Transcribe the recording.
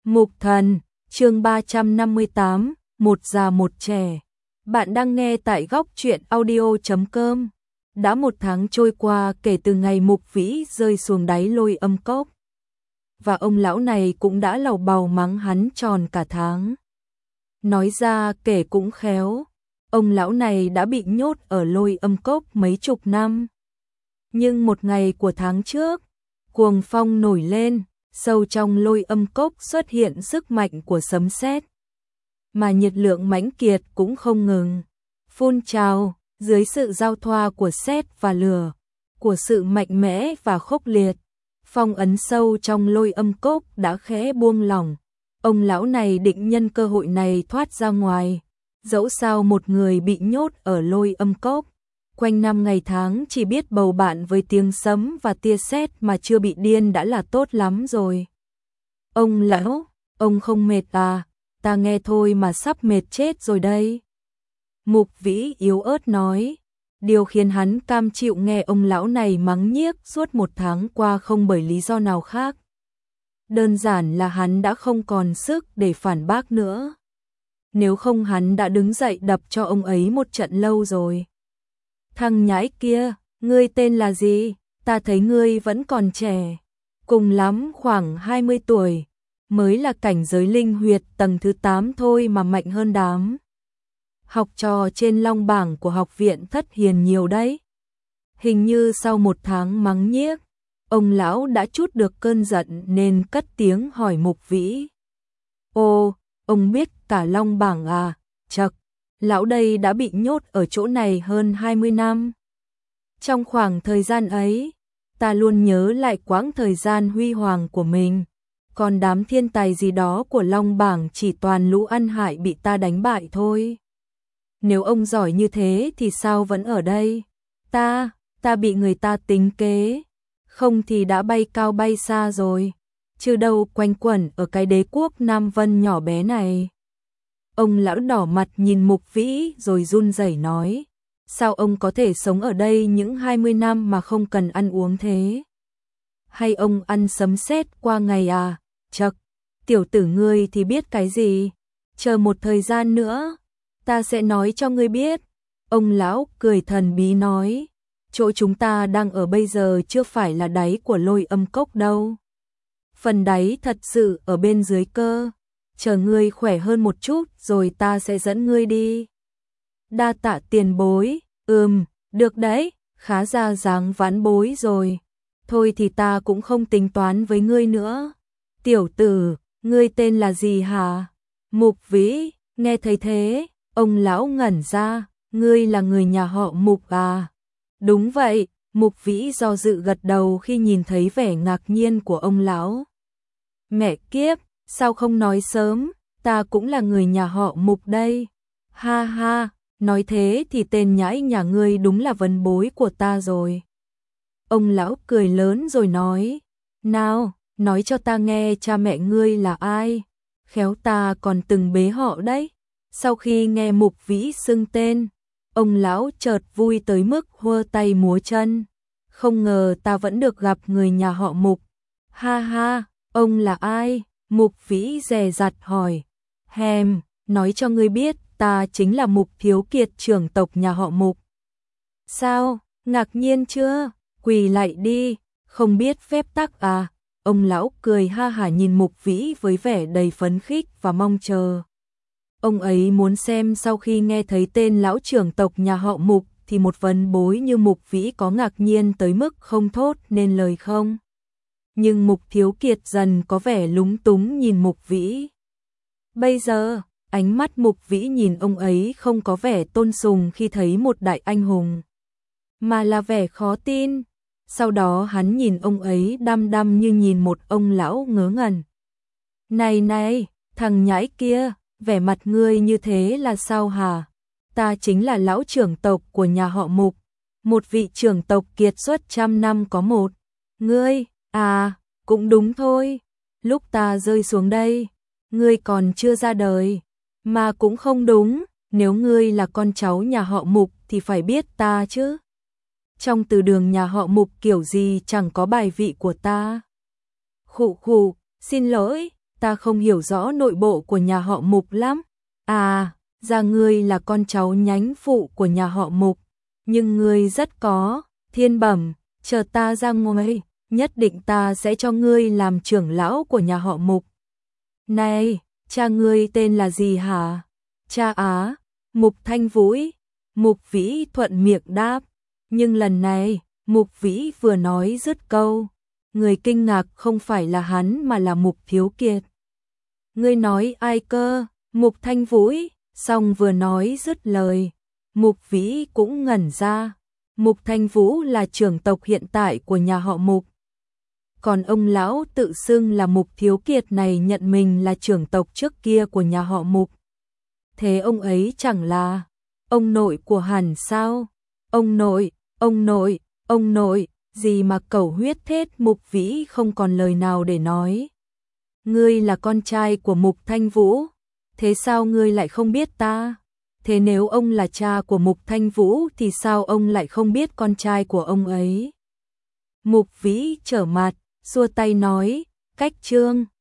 Mục Thần, chương 358, một già một trẻ. Bạn đang nghe tại góc truyện audio.com. Đã 1 tháng trôi qua kể từ ngày Mục Vĩ rơi xuống đáy Lôi Âm Cốc. Và ông lão này cũng đã lầu bầu mắng hắn tròn cả tháng. Nói ra kể cũng khéo, ông lão này đã bị nhốt ở Lôi Âm Cốc mấy chục năm. Nhưng một ngày của tháng trước, cuồng phong nổi lên, sâu trong Lôi Âm Cốc xuất hiện sức mạnh của sấm sét, mà nhiệt lượng mãnh kiệt cũng không ngừng phun trào dưới sự giao thoa của sét và lửa, của sự mạnh mẽ và khốc liệt. Phong ấn sâu trong Lôi Âm Cốc đã khẽ buông lỏng. Ông lão này định nhân cơ hội này thoát ra ngoài. Dẫu sao một người bị nhốt ở Lôi Âm Cốc, quanh năm ngày tháng chỉ biết bầu bạn với tiếng sấm và tia sét mà chưa bị điên đã là tốt lắm rồi. Ông lão, ông không mệt à? Ta nghe thôi mà sắp mệt chết rồi đây. Mục Vĩ yếu ớt nói. Điều khiến hắn cam chịu nghe ông lão này mắng nhiếc suốt 1 tháng qua không bởi lý do nào khác. Đơn giản là hắn đã không còn sức để phản bác nữa. Nếu không hắn đã đứng dậy đập cho ông ấy một trận lâu rồi. Thằng nhãi kia, ngươi tên là gì? Ta thấy ngươi vẫn còn trẻ. Cùng lắm khoảng 20 tuổi. Mới là cảnh giới linh huyệt tầng thứ 8 thôi mà mạnh hơn đám học trò trên long bảng của học viện Thất Hiền nhiều đấy. Hình như sau 1 tháng mắng nhiếc, ông lão đã trút được cơn giận nên cất tiếng hỏi Mục Vĩ. Ồ, ông biết cả long bảng à? Chậc, lão đây đã bị nhốt ở chỗ này hơn 20 năm. Trong khoảng thời gian ấy, ta luôn nhớ lại quãng thời gian huy hoàng của mình. Còn đám thiên tài gì đó của long bảng chỉ toàn lũ ăn hại bị ta đánh bại thôi. Nếu ông giỏi như thế thì sao vẫn ở đây? Ta bị người ta tính kế. Không thì đã bay cao bay xa rồi. Chứ đâu quanh quẩn ở cái đế quốc Nam Vân nhỏ bé này. Ông lão đỏ mặt nhìn Mục Vĩ rồi run rẩy nói. Sao ông có thể sống ở đây những 20 năm mà không cần ăn uống thế? Hay ông ăn sấm sét qua ngày à? Chậc, tiểu tử ngươi thì biết cái gì? Chờ một thời gian nữa, ta sẽ nói cho ngươi biết. Ông lão cười thần bí nói. Chỗ chúng ta đang ở bây giờ chưa phải là đáy của Lôi Âm Cốc đâu. Phần đáy thật sự ở bên dưới cơ. Chờ ngươi khỏe hơn một chút rồi ta sẽ dẫn ngươi đi. Đa tạ tiền bối. Được đấy, khá ra dáng vãn bối rồi. Thôi thì ta cũng không tính toán với ngươi nữa. Tiểu tử, ngươi tên là gì hả? Mục Vĩ, nghe thấy thế, ông lão ngẩn ra, ngươi là người nhà họ Mục à? Đúng vậy, Mục Vĩ do dự gật đầu khi nhìn thấy vẻ ngạc nhiên của ông lão. Mẹ kiếp, sao không nói sớm, ta cũng là người nhà họ Mục đây. Ha ha, nói thế thì tên nhãi nhà ngươi đúng là vân bối của ta rồi. Ông lão cười lớn rồi nói, nào, nói cho ta nghe cha mẹ ngươi là ai, khéo ta còn từng bế họ đấy. Sau khi nghe Mục Vĩ xưng tên, ông lão chợt vui tới mức hơ tay múa chân. Không ngờ ta vẫn được gặp người nhà họ Mục. Ha ha, ông là ai? Mục Vĩ dè dặt hỏi. Nói cho ngươi biết, ta chính là Mục Thiếu Kiệt trưởng tộc nhà họ Mục. Sao, ngạc nhiên chưa? Quỳ lại đi, không biết phép tắc à? Ông lão cười ha hả nhìn Mục Vĩ với vẻ đầy phấn khích và mong chờ. Ông ấy muốn xem sau khi nghe thấy tên lão trưởng tộc nhà họ Mục thì một vân bối như Mục Vĩ có ngạc nhiên tới mức không thốt nên lời không. Nhưng Mục Thiếu Kiệt dần có vẻ lúng túng nhìn Mục Vĩ. Bây giờ, ánh mắt Mục Vĩ nhìn ông ấy không có vẻ tôn sùng khi thấy một đại anh hùng, mà là vẻ khó tin. Sau đó hắn nhìn ông ấy đăm đăm như nhìn một ông lão ngớ ngẩn. Này, thằng nhãi kia, vẻ mặt ngươi như thế là sao hả? Ta chính là lão trưởng tộc của nhà họ Mục, một vị trưởng tộc kiệt xuất 100 năm có một. Ngươi, à, cũng đúng thôi. Lúc ta rơi xuống đây, ngươi còn chưa ra đời. Mà cũng không đúng, nếu ngươi là con cháu nhà họ Mục thì phải biết ta chứ. Trong từ đường nhà họ Mục kiểu gì chẳng có bài vị của ta. Khụ, xin lỗi, ta không hiểu rõ nội bộ của nhà họ Mục lắm. À, ra ngươi là con cháu nhánh phụ của nhà họ Mục, nhưng ngươi rất có thiên bẩm, chờ ta ra ngoài, nhất định ta sẽ cho ngươi làm trưởng lão của nhà họ Mục. Này, cha ngươi tên là gì hả? Cha á, Mục Thanh Vũ. Mục Vĩ thuận miệng đáp, nhưng lần này, Mục Vĩ vừa nói dứt câu, người kinh ngạc không phải là hắn mà là Mục Thiếu Kiệt. Ngươi nói ai cơ? Mục Thanh Vũ, xong vừa nói dứt lời, Mục Vĩ cũng ngẩn ra. Mục Thanh Vũ là trưởng tộc hiện tại của nhà họ Mục. Còn ông lão tự xưng là Mục Thiếu Kiệt này nhận mình là trưởng tộc trước kia của nhà họ Mục. Thế ông ấy chẳng là ông nội của Hàn sao? Ông nội, gì mà cẩu huyết thết. Mục Vĩ không còn lời nào để nói. Ngươi là con trai của Mục Thanh Vũ, thế sao ngươi lại không biết ta? Thế nếu ông là cha của Mục Thanh Vũ thì sao ông lại không biết con trai của ông ấy? Mục Vĩ trở mặt, xua tay nói, cách trương.